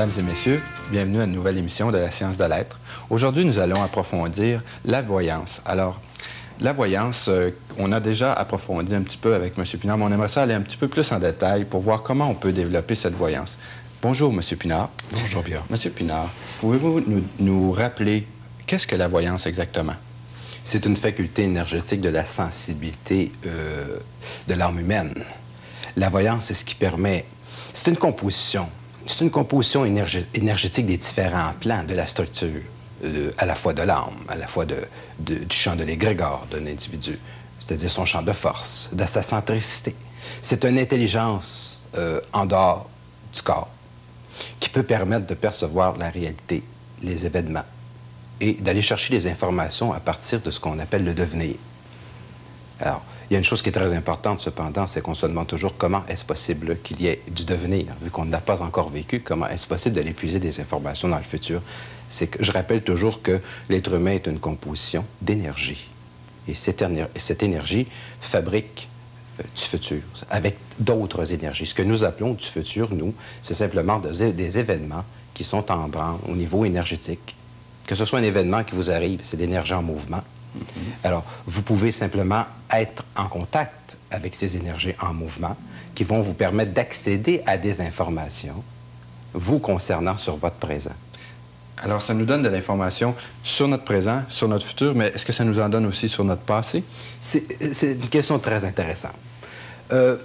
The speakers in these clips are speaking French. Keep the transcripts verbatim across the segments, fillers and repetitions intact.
Mesdames et messieurs, bienvenue à une nouvelle émission de la science de l'être. Aujourd'hui, nous allons approfondir la voyance. Alors, la voyance, euh, on a déjà approfondi un petit peu avec M. Pinard, mais on aimerait ça aller un petit peu plus en détail pour voir comment on peut développer cette voyance. Bonjour, M. Pinard. Bonjour, Pierre. M. Pinard, pouvez-vous nous, nous rappeler qu'est-ce que la voyance exactement? C'est une faculté énergétique de la sensibilité euh, de l'âme humaine. La voyance, c'est ce qui permet... C'est une composition. C'est une composition énergé énergétique des différents plans de la structure, de, à la fois de l'âme, à la fois de, de, du champ de l'égrégore d'un individu, c'est-à-dire son champ de force, de sa centricité. C'est une intelligence euh, en dehors du corps qui peut permettre de percevoir la réalité, les événements, et d'aller chercher les informations à partir de ce qu'on appelle le devenir. Alors, il y a une chose qui est très importante, cependant, c'est qu'on se demande toujours comment est-ce possible qu'il y ait du devenir, vu qu'on ne l'a pas encore vécu, comment est-ce possible d'aller puiser des informations dans le futur. C'est que je rappelle toujours que l'être humain est une composition d'énergie. Et cette, cette énergie fabrique euh, du futur, avec d'autres énergies. Ce que nous appelons du futur, nous, c'est simplement des, des événements qui sont en branle au niveau énergétique. Que ce soit un événement qui vous arrive, c'est l'énergie en mouvement. Mm-hmm. Alors, vous pouvez simplement être en contact avec ces énergies en mouvement qui vont vous permettre d'accéder à des informations vous concernant sur votre présent. Alors, ça nous donne de l'information sur notre présent, sur notre futur, mais est-ce que ça nous en donne aussi sur notre passé? C'est une question très intéressante. Euh,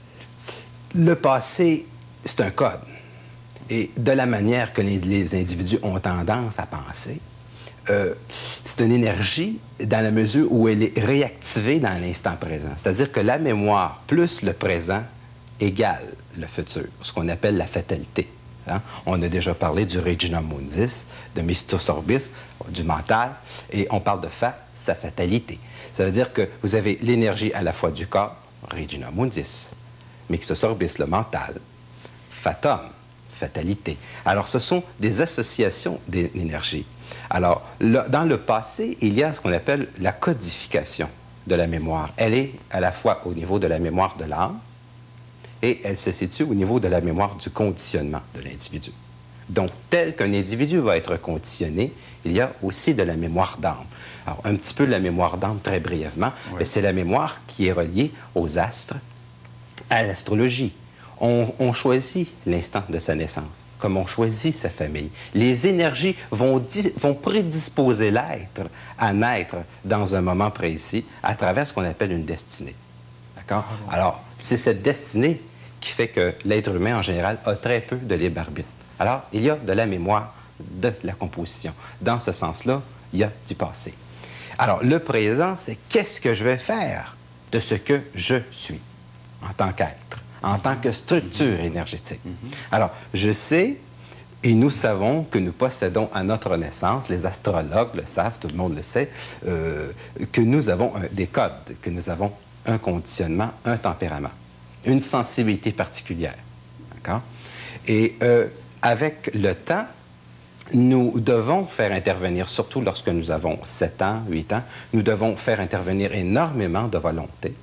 le passé, c'est un code. Et de la manière que les, les individus ont tendance à penser, euh, c'est une énergie dans la mesure où elle est réactivée dans l'instant présent. C'est-à-dire que la mémoire plus le présent égale le futur, ce qu'on appelle la fatalité. Hein? On a déjà parlé du Regina Mundis, de Mistos Orbis, du mental, et on parle de fa, sa fatalité. Ça veut dire que vous avez l'énergie à la fois du corps, Regina Mundis, Mistos Orbis, le mental, fatum, fatalité. Alors, ce sont des associations d'énergie. Alors, le, dans le passé, il y a ce qu'on appelle la codification de la mémoire. Elle est à la fois au niveau de la mémoire de l'âme et elle se situe au niveau de la mémoire du conditionnement de l'individu. Donc, tel qu'un individu va être conditionné, il y a aussi de la mémoire d'âme. Alors, un petit peu de la mémoire d'âme, très brièvement, oui. C'est la mémoire qui est reliée aux astres, à l'astrologie. On, on choisit l'instant de sa naissance, comme on choisit sa famille. Les énergies vont, di, vont prédisposer l'être à naître dans un moment précis à travers ce qu'on appelle une destinée. D'accord? Ah bon. Alors, c'est cette destinée qui fait que l'être humain, en général, a très peu de libre arbitre. Alors, il y a de la mémoire de la composition. Dans ce sens-là, il y a du passé. Alors, le présent, c'est qu'est-ce que je vais faire de ce que je suis en tant qu'être, en tant que structure énergétique. Mm-hmm. Alors, je sais, et nous savons que nous possédons à notre naissance, les astrologues le savent, tout le monde le sait, euh, que nous avons un, des codes, que nous avons un conditionnement, un tempérament, une sensibilité particulière. D'accord? Et euh, avec le temps, nous devons faire intervenir, surtout lorsque nous avons sept ans, huit ans, nous devons faire intervenir énormément de volonté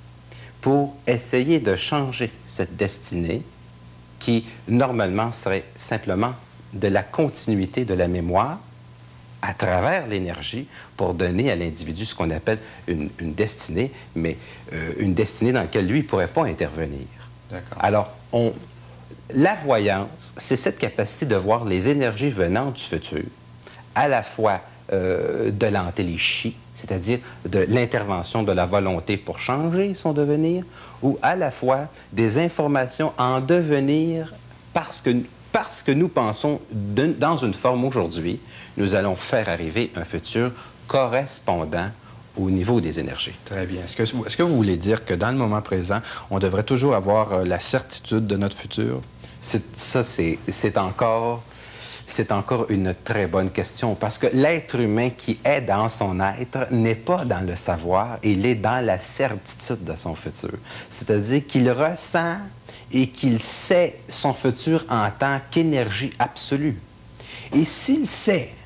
pour essayer de changer cette destinée qui, normalement, serait simplement de la continuité de la mémoire à travers l'énergie pour donner à l'individu ce qu'on appelle une, une destinée, mais euh, une destinée dans laquelle lui ne pourrait pas intervenir. Alors, on, la voyance, c'est cette capacité de voir les énergies venant du futur, à la fois euh, de l'antéléchie, c'est-à-dire de l'intervention de la volonté pour changer son devenir, ou à la fois des informations en devenir parce que, parce que nous pensons de, dans une forme aujourd'hui, nous allons faire arriver un futur correspondant au niveau des énergies. Très bien. Est-ce que, est-ce que vous voulez dire que dans le moment présent, on devrait toujours avoir euh, la certitude de notre futur? Ça, c'est encore... C'est encore une très bonne question, parce que l'être humain qui est dans son être n'est pas dans le savoir, il est dans la certitude de son futur. C'est-à-dire qu'il ressent et qu'il sait son futur en tant qu'énergie absolue. Et s'il sait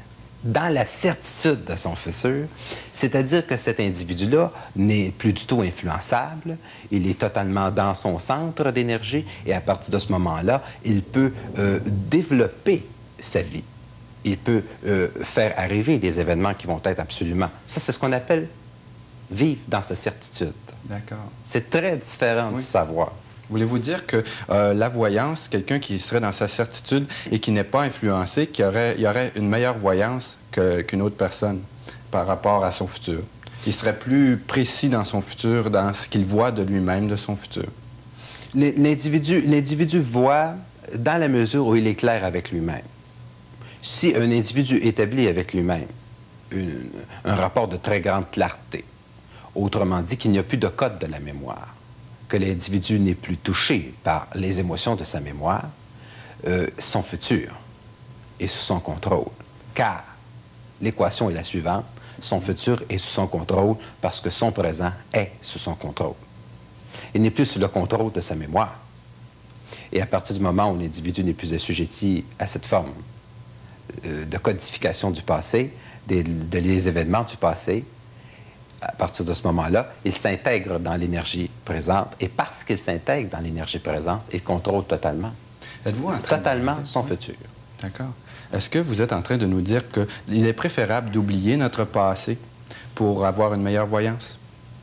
dans la certitude de son futur, c'est-à-dire que cet individu-là n'est plus du tout influençable, il est totalement dans son centre d'énergie et à partir de ce moment-là, il peut euh, développer sa vie. Il peut euh, faire arriver des événements qui vont être absolument... Ça, c'est ce qu'on appelle vivre dans sa certitude. D'accord. C'est très différent Oui. du savoir. Voulez-vous dire que euh, la voyance, quelqu'un qui serait dans sa certitude et qui n'est pas influencé, qu'il y aurait, il y aurait une meilleure voyance que, qu'une autre personne par rapport à son futur? Il serait plus précis dans son futur, dans ce qu'il voit de lui-même, de son futur. L'individu, l'individu voit dans la mesure où il est clair avec lui-même. Si un individu établit avec lui-même une, un rapport de très grande clarté, autrement dit qu'il n'y a plus de code de la mémoire, que l'individu n'est plus touché par les émotions de sa mémoire, euh, son futur est sous son contrôle. Car l'équation est la suivante, son futur est sous son contrôle parce que son présent est sous son contrôle. Il n'est plus sous le contrôle de sa mémoire. Et à partir du moment où l'individu n'est plus assujetti à cette forme euh, de codification du passé, des, de les événements du passé, à partir de ce moment-là, il s'intègre dans l'énergie présente et parce qu'il s'intègre dans l'énergie présente, il contrôle totalement, Êtes-vous en train totalement de... son futur. D'accord. Est-ce que vous êtes en train de nous dire qu'il est préférable d'oublier notre passé pour avoir une meilleure voyance?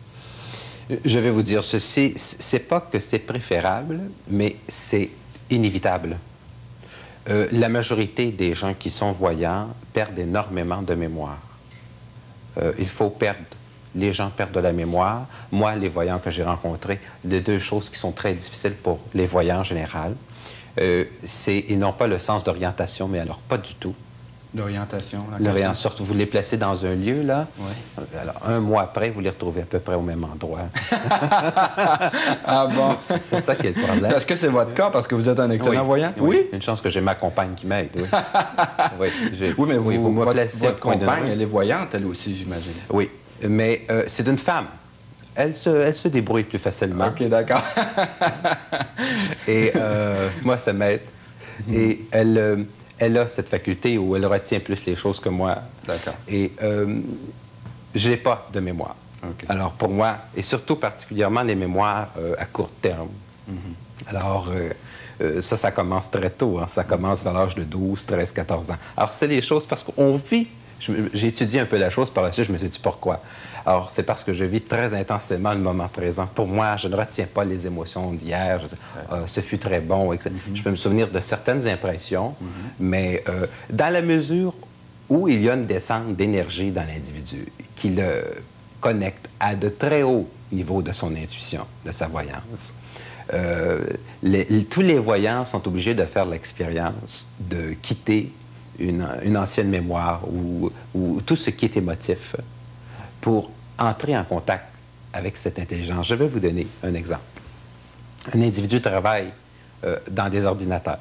Je vais vous dire ceci, c'est pas que c'est préférable, mais c'est inévitable. Euh, la majorité des gens qui sont voyants perdent énormément de mémoire. Euh, il faut perdre. Les gens perdent de la mémoire. Moi, les voyants que j'ai rencontrés, les deux choses qui sont très difficiles pour les voyants en général, euh, c'est ils n'ont pas le sens d'orientation, mais alors pas du tout. D'orientation? L'orientation, surtout, vous les placez dans un lieu, là. Oui. Alors, un mois après, vous les retrouvez à peu près au même endroit. Ah bon? C'est ça qui est le problème. Est-ce que c'est votre cas parce que vous êtes un excellent oui. voyant? Oui. oui. Une chance que j'ai ma compagne qui m'aide. Oui. oui, oui, mais vous, oui, vous me votre, placez votre compagne, elle est voyante, elle aussi, j'imagine. Oui, mais euh, c'est une femme. Elle se, elle se débrouille plus facilement. OK, d'accord. Et euh, moi, ça m'aide. Mm-hmm. Et elle... Euh, elle a cette faculté où elle retient plus les choses que moi. D'accord. Et euh, je n'ai pas de mémoire. Okay. Alors, pour moi, et surtout particulièrement les mémoires euh, à court terme. Mm-hmm. Alors, euh, euh, ça, ça commence très tôt. Hein. Ça commence vers l'âge de douze, treize, quatorze ans. Alors, c'est les choses parce qu'on vit... J'ai étudié un peu la chose, par la suite, je me suis dit pourquoi. Alors, c'est parce que je vis très intensément le moment présent. Pour moi, je ne retiens pas les émotions d'hier. Je dis, euh, ce fut très bon, et cetera. Mm-hmm. Je peux me souvenir de certaines impressions, mm-hmm. mais euh, dans la mesure où il y a une descente d'énergie dans l'individu qui le connecte à de très hauts niveaux de son intuition, de sa voyance, euh, les, les, tous les voyants sont obligés de faire l'expérience de quitter Une, une ancienne mémoire ou, ou tout ce qui est émotif pour entrer en contact avec cette intelligence. Je vais vous donner un exemple. Un individu travaille euh, dans des ordinateurs.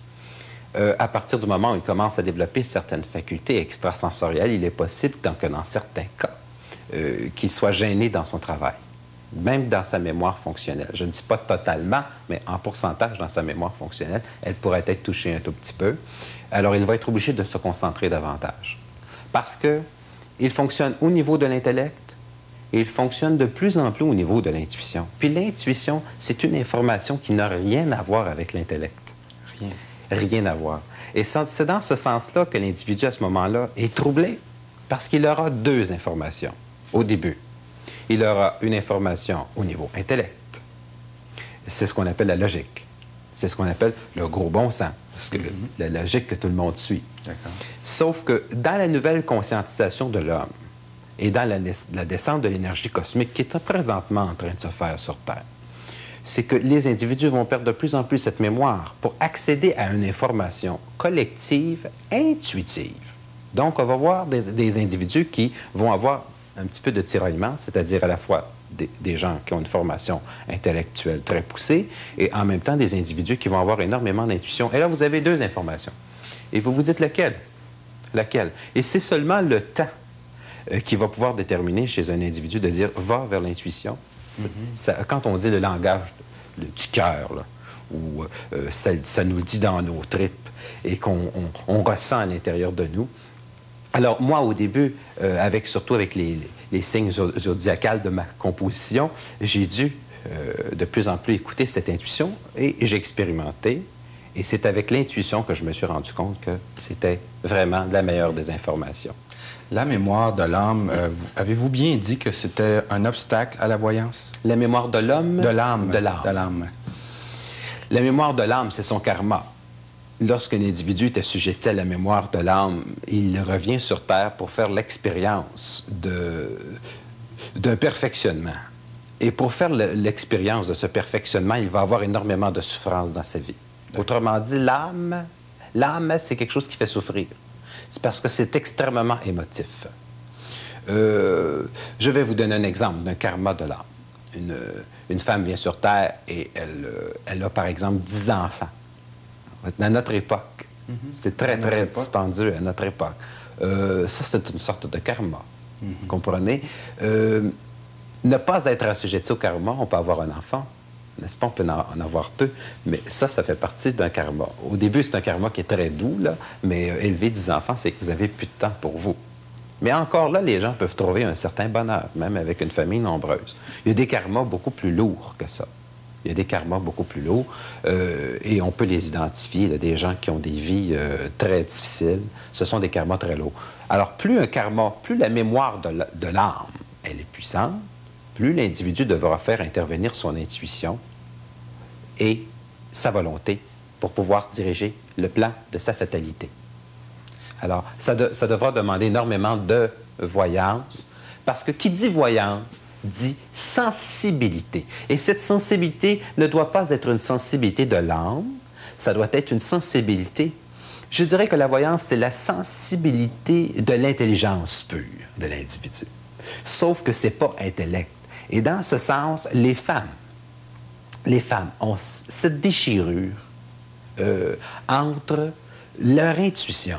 Euh, à partir du moment où il commence à développer certaines facultés extrasensorielles, il est possible, donc, que dans certains cas, euh, qu'il soit gêné dans son travail, même dans sa mémoire fonctionnelle. Je ne dis pas totalement, mais en pourcentage dans sa mémoire fonctionnelle, elle pourrait être touchée un tout petit peu. Alors, il va être obligé de se concentrer davantage. Parce qu'il fonctionne au niveau de l'intellect et il fonctionne de plus en plus au niveau de l'intuition. Puis l'intuition, c'est une information qui n'a rien à voir avec l'intellect. Rien. Rien à voir. Et c'est dans ce sens-là que l'individu, à ce moment-là, est troublé parce qu'il aura deux informations au début. Il aura une information au niveau intellect. C'est ce qu'on appelle la logique. C'est ce qu'on appelle le gros bon sens, ce que, mm-hmm. la logique que tout le monde suit. Sauf que dans la nouvelle conscientisation de l'homme et dans la, la descente de l'énergie cosmique qui est présentement en train de se faire sur Terre, c'est que les individus vont perdre de plus en plus cette mémoire pour accéder à une information collective, intuitive. Donc, on va voir des, des individus qui vont avoir un petit peu de tiraillement, c'est-à-dire à la fois des, des gens qui ont une formation intellectuelle très poussée et en même temps des individus qui vont avoir énormément d'intuition. Et là, vous avez deux informations. Et vous vous dites laquelle? Laquelle? Et c'est seulement le temps euh, qui va pouvoir déterminer chez un individu de dire « va vers l'intuition mm-hmm. ». Quand on dit le langage le, du cœur, ou euh, ça, ça nous le dit dans nos tripes et qu'on on, on ressent à l'intérieur de nous, Alors, moi, au début, euh, avec, surtout avec les, les signes zodiacales de ma composition, j'ai dû euh, de plus en plus écouter cette intuition et j'ai expérimenté. Et c'est avec l'intuition que je me suis rendu compte que c'était vraiment la meilleure des informations. La mémoire de l'âme, euh, avez-vous bien dit que c'était un obstacle à la voyance? La mémoire de l'homme? De l'âme. De l'âme. De l'âme. La mémoire de l'âme, c'est son karma. Lorsqu'un individu est assujetti à la mémoire de l'âme, il revient sur Terre pour faire l'expérience d'un perfectionnement. Et pour faire l'expérience de ce perfectionnement, il va avoir énormément de souffrance dans sa vie. Autrement dit, l'âme, l'âme, c'est quelque chose qui fait souffrir. C'est parce que c'est extrêmement émotif. Euh, je vais vous donner un exemple d'un karma de l'âme. Une, une femme vient sur Terre et elle, elle a, par exemple, dix enfants. À notre époque. Mm-hmm. C'est très, très dispendieux à notre époque. Euh, ça, c'est une sorte de karma. Mm-hmm. Vous comprenez? Euh, ne pas être assujetti au karma, on peut avoir un enfant. N'est-ce pas? On peut en avoir deux, mais ça, ça fait partie d'un karma. Au début, c'est un karma qui est très doux, là, mais euh, élever dix enfants, c'est que vous avez plus de temps pour vous. Mais encore là, les gens peuvent trouver un certain bonheur, même avec une famille nombreuse. Il y a des karmas beaucoup plus lourds que ça. Il y a des karmas beaucoup plus lourds euh, et on peut les identifier. Là, des gens qui ont des vies euh, très difficiles, ce sont des karmas très lourds. Alors, plus un karma, plus la mémoire de l'âme, elle est puissante, plus l'individu devra faire intervenir son intuition et sa volonté pour pouvoir diriger le plan de sa fatalité. Alors, ça, de, ça devra demander énormément de voyance, parce que qui dit voyance dit sensibilité. Et cette sensibilité ne doit pas être une sensibilité de l'âme, ça doit être une sensibilité. Je dirais que la voyance, c'est la sensibilité de l'intelligence pure de l'individu. Sauf que ce n'est pas intellect. Et dans ce sens, les femmes, les femmes ont cette déchirure euh, entre leur intuition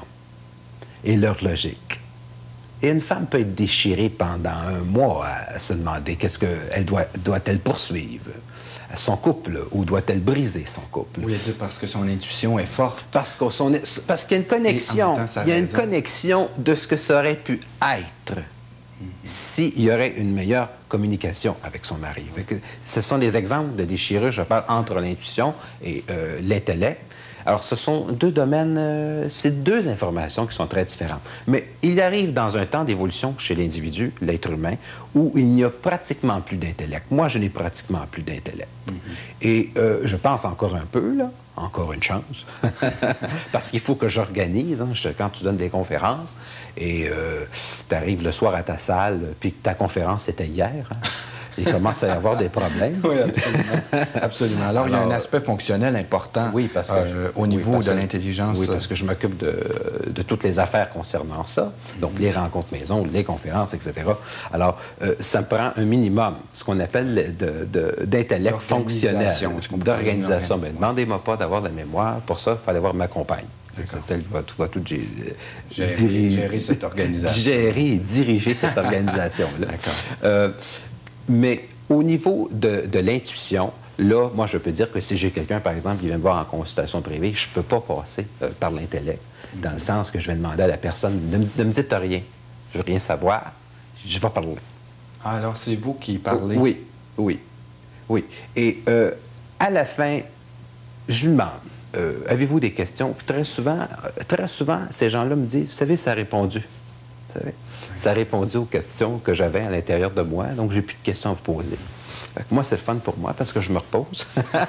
et leur logique. Et une femme peut être déchirée pendant un mois à, à se demander qu'est-ce qu'elle doit, doit-elle poursuivre son couple ou doit-elle briser son couple. Vous voulez dire parce que son intuition est forte. Parce que son, parce qu'il y a une connexion, il y a une connexion de ce que ça aurait pu être mm-hmm. s'il y aurait une meilleure communication avec son mari. Ce sont des exemples de déchirure, je parle, entre l'intuition et euh, l'intellect. Alors, ce sont deux domaines, euh, c'est deux informations qui sont très différentes. Mais il arrive dans un temps d'évolution chez l'individu, l'être humain, où il n'y a pratiquement plus d'intellect. Moi, je n'ai pratiquement plus d'intellect. Mm-hmm. Et euh, je pense encore un peu, là, encore une chance, parce qu'il faut que j'organise. Hein, quand tu donnes des conférences et euh, tu arrives le soir à ta salle, puis que ta conférence, c'était hier, hein, il commence à y avoir des problèmes. Oui, absolument. absolument. Alors, Alors, il y a un aspect fonctionnel important oui, parce que euh, je, au niveau oui, de l'intelligence. Oui, parce que je m'occupe de, de toutes les affaires concernant ça, donc mm-hmm. les rencontres maison, les conférences, et cetera. Alors, euh, ça me prend un minimum, ce qu'on appelle d'intellect fonctionnel, d'organisation. Ben, demandez-moi pas d'avoir de la mémoire. Pour ça, il fallait avoir ma compagne. Elle va, tu vas tout gérer, gérer, gérer cette organisation. Gérer et diriger cette organisation-là. D'accord. Euh, Mais au niveau de, de l'intuition, là, moi, je peux dire que si j'ai quelqu'un, par exemple, qui vient me voir en consultation privée, je ne peux pas passer euh, par l'intellect, mm-hmm. dans le sens que je vais demander à la personne, ne, ne me dites rien, je ne veux rien savoir, je vais parler. Ah, alors, c'est vous qui parlez? Oui, oui, oui. Et euh, à la fin, je lui demande, euh, avez-vous des questions? Puis très souvent, très souvent, ces gens-là me disent, vous savez, ça a répondu. Vous savez? Ça a répondu aux questions que j'avais à l'intérieur de moi, donc j'ai plus de questions à vous poser. Fait que moi, c'est le fun pour moi parce que je me repose.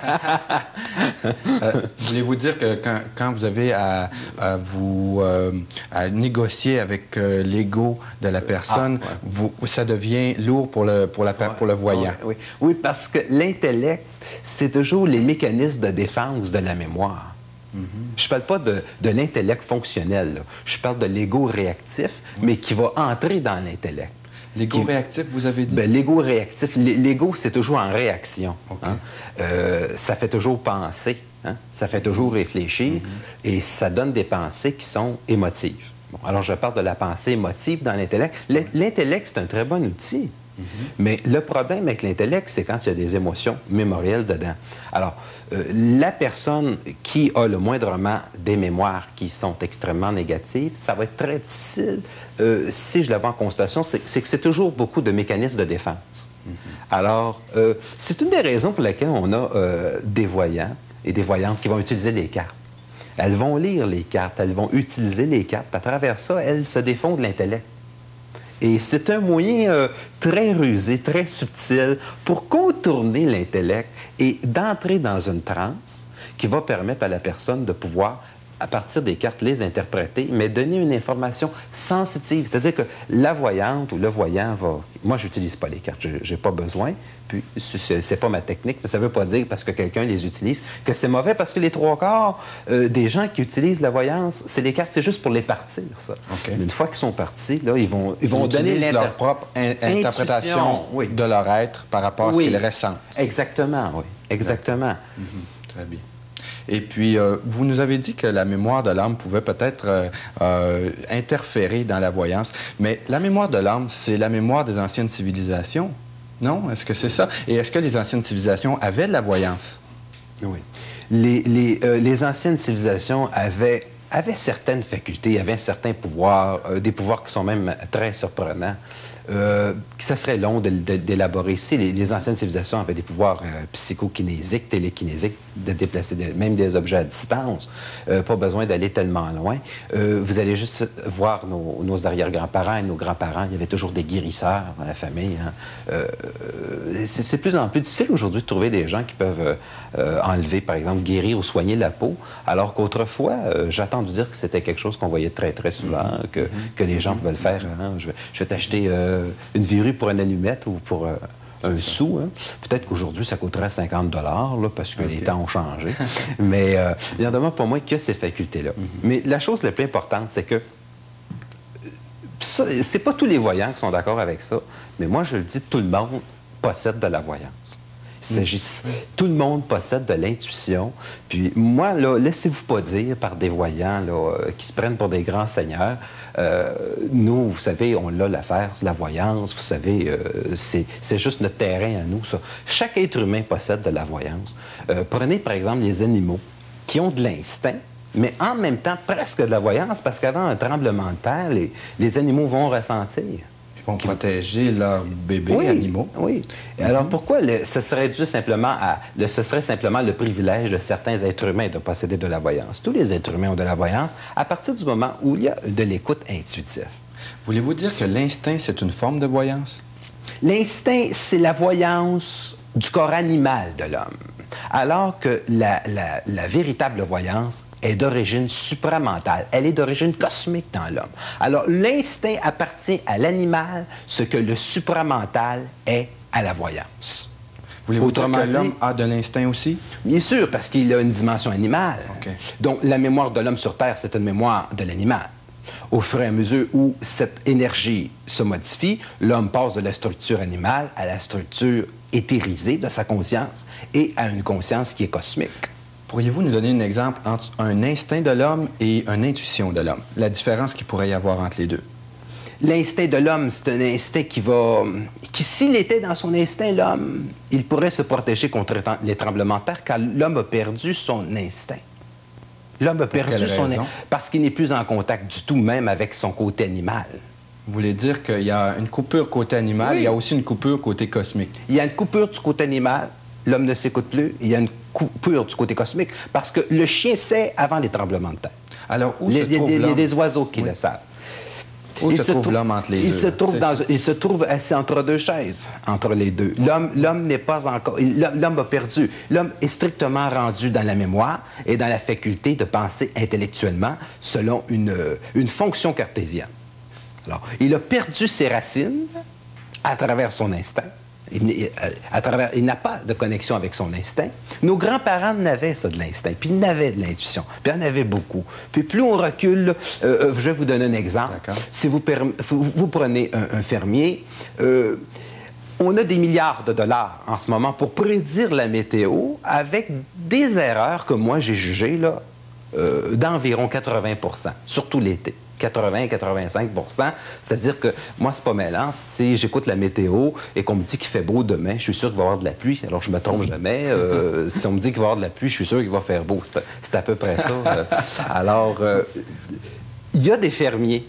euh, Voulez-vous dire que quand, quand vous avez à, à vous euh, à négocier avec euh, l'ego de la personne, ah, ouais. vous, ça devient lourd pour le, pour la, ouais, pour le voyant? Ouais, oui. oui, parce que l'intellect, c'est toujours les mécanismes de défense de la mémoire. Mm-hmm. Je ne parle pas de, de l'intellect fonctionnel, là. Je parle de l'ego réactif, oui. mais qui va entrer dans l'intellect. L'ego qui... réactif, vous avez dit? Ben, l'ego réactif, l'ego, c'est toujours en réaction. Okay. Hein? Euh, ça fait toujours penser, hein? Ça fait toujours réfléchir, mm-hmm. et ça donne des pensées qui sont émotives. Bon, alors, je parle de la pensée émotive dans l'intellect. L'intellect, c'est un très bon outil. Mm-hmm. Mais le problème avec l'intellect, c'est quand il y a des émotions mémorielles dedans. Alors, euh, la personne qui a le moindrement des mémoires qui sont extrêmement négatives, ça va être très difficile. Euh, si je la vois en constatation, c'est que c'est toujours beaucoup de mécanismes de défense. Mm-hmm. Alors, euh, c'est une des raisons pour lesquelles on a euh, des voyants et des voyantes qui vont utiliser les cartes. Elles vont lire les cartes, elles vont utiliser les cartes. À travers ça, elles se défont de l'intellect. Et c'est un moyen euh, très rusé, très subtil pour contourner l'intellect et d'entrer dans une transe qui va permettre à la personne de pouvoir, à partir des cartes, les interpréter, mais donner une information sensitive. C'est-à-dire que la voyante ou le voyant va... Moi, je n'utilise pas les cartes, je n'ai pas besoin, puis c'est pas ma technique, mais ça ne veut pas dire, parce que quelqu'un les utilise, que c'est mauvais, parce que les trois quarts euh, des gens qui utilisent la voyance, c'est les cartes, c'est juste pour les partir, ça. Okay. Une fois qu'ils sont partis, là, ils vont, ils vont ils donner leur propre in interprétation oui. de leur être par rapport à ce oui. qu'ils ressentent. Exactement, oui. Exactement. Mm-hmm. Très bien. Et puis, euh, vous nous avez dit que la mémoire de l'âme pouvait peut-être euh, euh, interférer dans la voyance, mais la mémoire de l'âme, c'est la mémoire des anciennes civilisations, non? Est-ce que c'est ça? Et est-ce que les anciennes civilisations avaient de la voyance? Oui. Les, les, euh, les anciennes civilisations avaient, avaient certaines facultés, avaient certains pouvoirs, euh, des pouvoirs qui sont même très surprenants. Euh, ça serait long d'élaborer ici. Les, les anciennes civilisations avaient des pouvoirs euh, psychokinésiques, télékinésiques, de déplacer de, même des objets à distance. Euh, pas besoin d'aller tellement loin. Euh, vous allez juste voir nos, nos arrière-grands-parents et nos grands-parents. Il y avait toujours des guérisseurs dans la famille. Hein. Euh, c'est de plus en plus difficile aujourd'hui de trouver des gens qui peuvent euh, enlever, par exemple, guérir ou soigner la peau, alors qu'autrefois, euh, j'ai entendu dire que c'était quelque chose qu'on voyait très, très souvent, que, mm-hmm. que les gens pouvaient le faire. Hein. Je, je vais t'acheter... Euh, une verrue pour une allumette ou pour euh, un sou. Hein. Peut-être qu'aujourd'hui, ça coûterait cinquante dollars parce que okay. les temps ont changé. Mais euh, il y en a pour moi que ces facultés-là. Mm-hmm. Mais la chose la plus importante, c'est que c'est pas tous les voyants qui sont d'accord avec ça, mais moi, je le dis, tout le monde possède de la voyance. Il s'agit... Mmh. Tout le monde possède de l'intuition. Puis moi, là, laissez-vous pas dire par des voyants là, qui se prennent pour des grands seigneurs. Euh, nous, vous savez, on a l'affaire, la voyance, vous savez, euh, c'est juste notre terrain à nous, ça. Chaque être humain possède de la voyance. Euh, prenez, par exemple, les animaux qui ont de l'instinct, mais en même temps presque de la voyance, parce qu'avant un tremblement de terre, les, les animaux vont ressentir. Vont protéger leurs bébés oui, animaux. Oui. Mm-hmm. Alors, pourquoi le, ce serait dû simplement à... Le, ce serait simplement le privilège de certains êtres humains de posséder de la voyance? Tous les êtres humains ont de la voyance à partir du moment où il y a de l'écoute intuitive. Voulez-vous dire que l'instinct, c'est une forme de voyance? L'instinct, c'est la voyance du corps animal de l'homme. Alors que la, la, la véritable voyance est d'origine supramentale. Elle est d'origine cosmique dans l'homme. Alors, l'instinct appartient à l'animal, ce que le supramental est à la voyance. Voulez-vous dire que l'homme a de l'instinct aussi? Bien sûr, parce qu'il a une dimension animale. Okay. Donc, la mémoire de l'homme sur Terre, c'est une mémoire de l'animal. Au fur et à mesure où cette énergie se modifie, l'homme passe de la structure animale à la structure éthérisée de sa conscience et à une conscience qui est cosmique. Pourriez-vous nous donner un exemple entre un instinct de l'homme et une intuition de l'homme? La différence qu'il pourrait y avoir entre les deux? L'instinct de l'homme, c'est un instinct qui va... qui, s'il était dans son instinct, l'homme, il pourrait se protéger contre les tremblements de terre, car l'homme a perdu son instinct. L'homme a perdu son instinct parce qu'il n'est plus en contact du tout, même avec son côté animal. Vous voulez dire qu'il y a une coupure côté animal, oui. Il y a aussi une coupure côté cosmique? Il y a une coupure du côté animal, l'homme ne s'écoute plus. Il y a une coupure du côté cosmique, parce que le chien sait avant les tremblements de terre. Alors, où les, se trouve l'homme? Il y a des oiseaux qui oui. le savent. Où il se, se trouve l'homme entre les il deux? Se trouve dans, il se trouve assis entre deux chaises, entre les deux. L'homme n'est pas encore... L'homme a perdu. L'homme est strictement rendu dans la mémoire et dans la faculté de penser intellectuellement selon une, une fonction cartésienne. Alors, il a perdu ses racines à travers son instinct. Il, à travers, il n'a pas de connexion avec son instinct. Nos grands-parents n'avaient ça de l'instinct, puis ils n'avaient de l'intuition, puis ils en avaient beaucoup. Puis plus on recule, euh, je vais vous donner un exemple. Si vous, vous, vous prenez un, un fermier, euh, on a des milliards de dollars en ce moment pour prédire la météo avec des erreurs que moi j'ai jugées là, euh, d'environ quatre-vingts pour cent, surtout l'été. quatre-vingts à quatre-vingt-cinq pour cent. C'est-à-dire que moi, c'est pas mêlant. Si j'écoute la météo et qu'on me dit qu'il fait beau demain, je suis sûr qu'il va y avoir de la pluie. Alors, je me trompe jamais. Euh, si on me dit qu'il va y avoir de la pluie, je suis sûr qu'il va faire beau. C'est à peu près ça. Euh, alors, euh, il y a des fermiers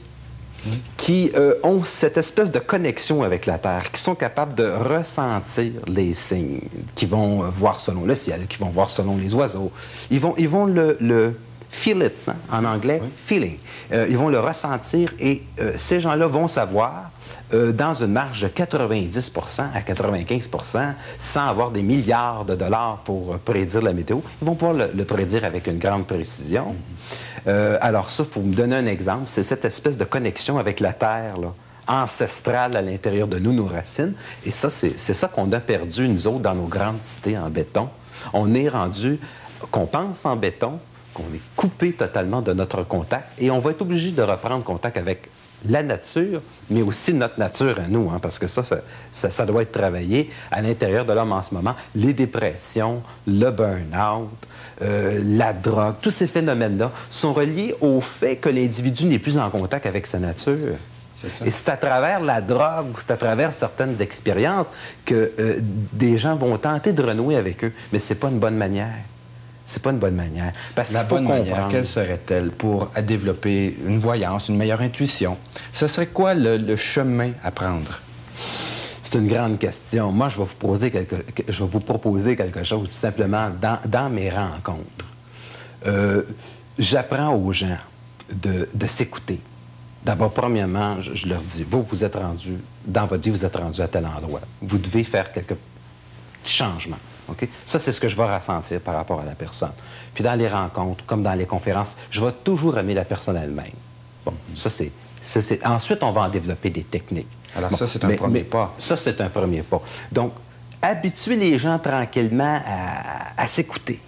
qui euh, ont cette espèce de connexion avec la Terre, qui sont capables de ressentir les signes, qui vont voir selon le ciel, qui vont voir selon les oiseaux. Ils vont, ils vont le, le feel it, hein, en anglais, oui. feeling. Euh, ils vont le ressentir et euh, ces gens-là vont savoir euh, dans une marge de quatre-vingt-dix pour cent à quatre-vingt-quinze pour cent, sans avoir des milliards de dollars pour prédire la météo, ils vont pouvoir le, le prédire avec une grande précision. Euh, alors ça, pour me donner un exemple, c'est cette espèce de connexion avec la Terre, là, ancestrale à l'intérieur de nous, nos racines. Et ça, c'est ça qu'on a perdu, nous autres, dans nos grandes cités en béton. On est rendu, qu'on pense en béton, qu'on est coupé totalement de notre contact, et on va être obligé de reprendre contact avec la nature, mais aussi notre nature à nous, hein, parce que ça ça, ça, ça doit être travaillé à l'intérieur de l'homme en ce moment. Les dépressions, le burn-out, euh, la drogue, tous ces phénomènes-là sont reliés au fait que l'individu n'est plus en contact avec sa nature. Et c'est à travers la drogue ou c'est à travers certaines expériences que euh, des gens vont tenter de renouer avec eux, mais c'est pas une bonne manière. C'est pas une bonne manière. Parce La qu'il faut bonne comprendre. manière, quelle serait-elle pour développer une voyance, une meilleure intuition? Ce serait quoi le, le chemin à prendre? C'est une grande question. Moi, je vais vous, poser quelque, je vais vous proposer quelque chose, tout simplement, dans, dans mes rencontres. Euh, J'apprends aux gens de, de s'écouter. D'abord, premièrement, je, je leur dis, vous, vous êtes rendu, dans votre vie, vous êtes rendu à tel endroit. Vous devez faire quelques petits changements. Okay? Ça, c'est ce que je vais ressentir par rapport à la personne. Puis dans les rencontres, comme dans les conférences, je vais toujours aimer la personne elle-même. Bon, ça, c'est... Ensuite, on va en développer des techniques. Alors bon, ça, c'est un mais, premier mais, pas. Ça, c'est un premier pas. Donc, habituer les gens tranquillement à, à s'écouter.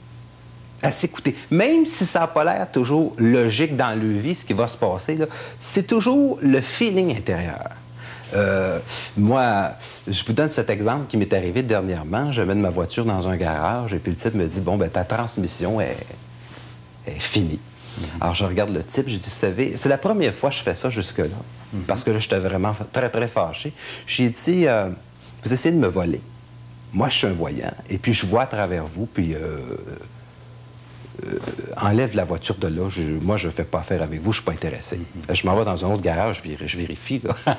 À s'écouter. Même si ça n'a pas l'air toujours logique dans leur vie, ce qui va se passer, c'est toujours le feeling intérieur. Euh, moi, je vous donne cet exemple qui m'est arrivé dernièrement. Je mène ma voiture dans un garage et puis le type me dit, bon, ben ta transmission est, est finie. Mm-hmm. Alors, je regarde le type, je dis, vous savez, c'est la première fois que je fais ça jusque-là, mm-hmm. parce que là, j'étais vraiment très, très fâché. J'ai dit, euh, vous essayez de me voler. Moi, je suis un voyant et puis je vois à travers vous, puis... Euh, Euh, enlève la voiture de là. Je, moi, je ne fais pas affaire avec vous, je ne suis pas intéressé. Mm-hmm. Je m'en vais dans un autre garage, je, je vérifie.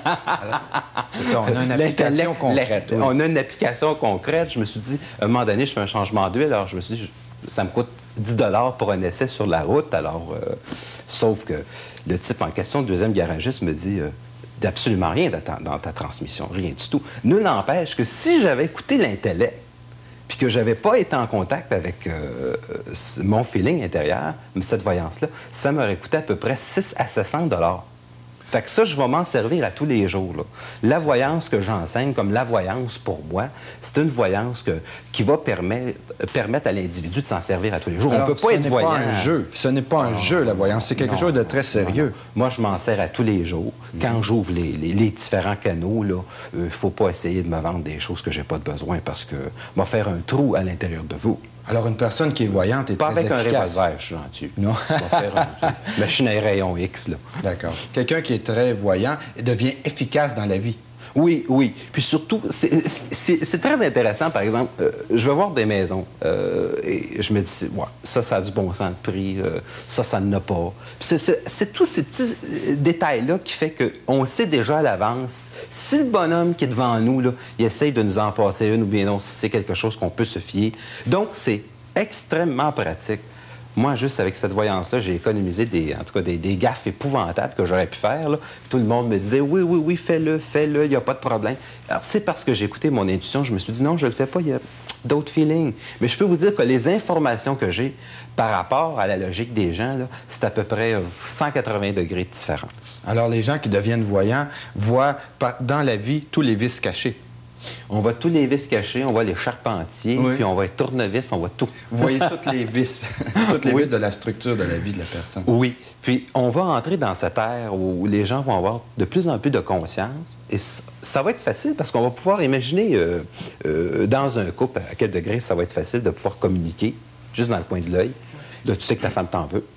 C'est ça, on a une application concrète. Oui. On a une application concrète. Je me suis dit, à un moment donné, je fais un changement d'huile, alors je me suis dit, je, ça me coûte dix dollars pour un essai sur la route. Alors, euh, sauf que le type en question, le deuxième garagiste, me dit... Euh, d'absolument rien dans ta, dans ta transmission, rien du tout. Nul n'empêche que si j'avais écouté l'intellect, puis que je n'avais pas été en contact avec euh, mon feeling intérieur, mais cette voyance-là, ça m'aurait coûté à peu près six à sept cents dollars. Fait que ça, je vais m'en servir à tous les jours, là. La voyance que j'enseigne, comme la voyance pour moi, c'est une voyance que, qui va permettre, permettre à l'individu de s'en servir à tous les jours. Alors, on ne peut pas être voyant. Ce n'est pas un jeu. Ce n'est pas un non, jeu, la voyance. C'est quelque non, chose de très sérieux. Non, non. Moi, je m'en sers à tous les jours. Mmh. Quand j'ouvre les, les, les différents canaux, il ne euh, faut pas essayer de me vendre des choses que je n'ai pas de besoin parce que va faire un trou à l'intérieur de vous. Alors, une personne qui est voyante est pas très efficace. Pas avec un revolver, je suis gentil. Non. Va faire un machine à rayon X, là. D'accord. Quelqu'un qui est très voyant devient efficace dans la vie. Oui, oui. Puis surtout, c'est très intéressant, par exemple, euh, je vais voir des maisons euh, et je me dis, ouais, ça, ça a du bon sens de prix, euh, ça, ça n'en a pas. C'est tous ces petits détails-là qui fait qu'on sait déjà à l'avance si le bonhomme qui est devant nous, là, il essaye de nous en passer une ou bien non, si c'est quelque chose qu'on peut se fier. Donc, c'est extrêmement pratique. Moi, juste avec cette voyance-là, j'ai économisé des, en tout cas des, des gaffes épouvantables que j'aurais pu faire. Là. Tout le monde me disait, oui, oui, oui, fais-le, fais-le, il n'y a pas de problème. Alors, c'est parce que j'ai écouté mon intuition, je me suis dit, non, je ne le fais pas, il y a d'autres feelings. Mais je peux vous dire que les informations que j'ai par rapport à la logique des gens, c'est à peu près cent quatre-vingts degrés de différence. Alors, les gens qui deviennent voyants voient par, dans la vie tous les vices cachés. On voit tous les vis cachés, on voit les charpentiers, oui. Puis on voit les tournevis, on voit tout. Vous voyez toutes les vis, toutes les oui. vis de la structure de la vie de la personne. Oui. Puis on va entrer dans cette ère où les gens vont avoir de plus en plus de conscience. Et ça va être facile parce qu'on va pouvoir imaginer euh, euh, dans un couple à quel degré ça va être facile de pouvoir communiquer juste dans le coin de l'œil. Là, tu sais que ta femme t'en veut.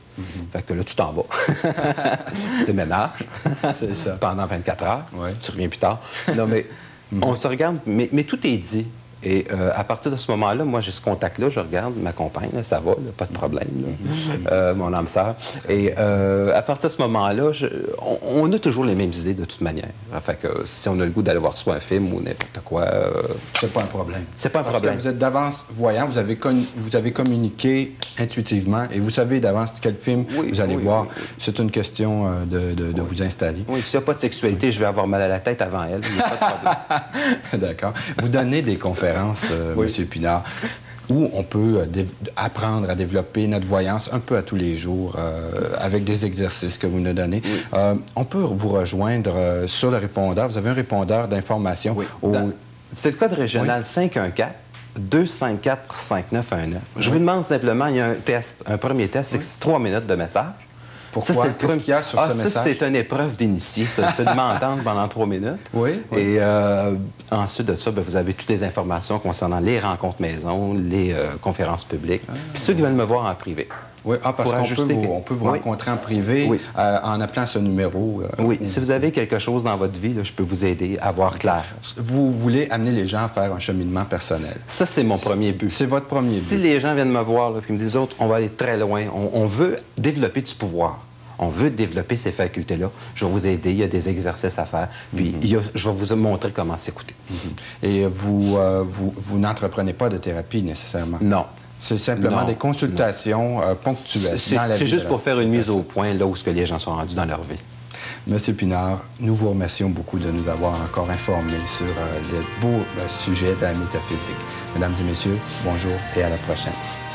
Mm-hmm. Fait que là, tu t'en vas. Tu déménages. C'est ça. Pendant vingt-quatre heures. Ouais. Tu reviens plus tard. Non, mais mm-hmm. on se regarde, mais, mais tout est dit. Et euh, à partir de ce moment-là, moi, j'ai ce contact-là, je regarde ma compagne, là, ça va, là, pas de problème, là. Mm-hmm. euh, mon âme sœur. Et euh, à partir de ce moment-là, je, on, on a toujours les mêmes idées de toute manière. Fait que si on a le goût d'aller voir soit un film ou n'importe quoi... Euh, c'est pas un problème. C'est pas un Parce problème. que vous êtes d'avance voyant, vous avez, con... vous avez communiqué intuitivement et vous savez d'avance quel film oui, vous allez oui, voir. Oui, oui. C'est une question euh, de, de, de oui. vous installer. Oui, s'il n'y a pas de sexualité, je vais avoir mal à la tête avant elle. Il n'y a pas de problème. D'accord. Vous donnez des conférences, euh, oui. M. Pinard, où on peut euh, apprendre à développer notre voyance un peu à tous les jours euh, avec des exercices que vous nous donnez. Oui. Euh, on peut vous rejoindre euh, sur le répondeur. Vous avez un répondeur d'information. Oui. Au... C'est le code régional oui. cinq un quatre, deux cinq quatre, cinq neuf un neuf. Oui. Je vous demande simplement, il y a un test, un premier test, oui. c'est trois minutes de message. Pourquoi? Qu'est-ce qu'il y a sur ah, ce ça, message? C'est une épreuve d'initié. C'est de m'entendre pendant trois minutes. Oui. oui. Et euh, ensuite de ça, bien, vous avez toutes les informations concernant les rencontres maison, les euh, conférences publiques, ah, puis ceux qui veulent me voir en privé. Oui, ah, parce qu'on peut vous, on peut vous oui. rencontrer en privé oui. euh, en appelant ce numéro. Euh, oui, ou... si vous avez quelque chose dans votre vie, là, je peux vous aider à voir clair. Vous voulez amener les gens à faire un cheminement personnel. Ça, c'est mon premier but. C'est votre premier si but. Si les gens viennent me voir et me disent, autres, on va aller très loin, on, on veut développer du pouvoir. On veut développer ces facultés-là. Je vais vous aider. Il y a des exercices à faire. Puis, mm-hmm. il y a, je vais vous montrer comment s'écouter. Mm-hmm. Et vous, euh, vous, vous n'entreprenez pas de thérapie nécessairement? Non. C'est simplement non, des consultations euh, ponctuelles. C'est juste pour faire une mise au point là où ce que les gens sont rendus dans leur vie. Monsieur Pinard, nous vous remercions beaucoup de nous avoir encore informés sur euh, le beau euh, sujet de la métaphysique. Mesdames et messieurs, bonjour et à la prochaine.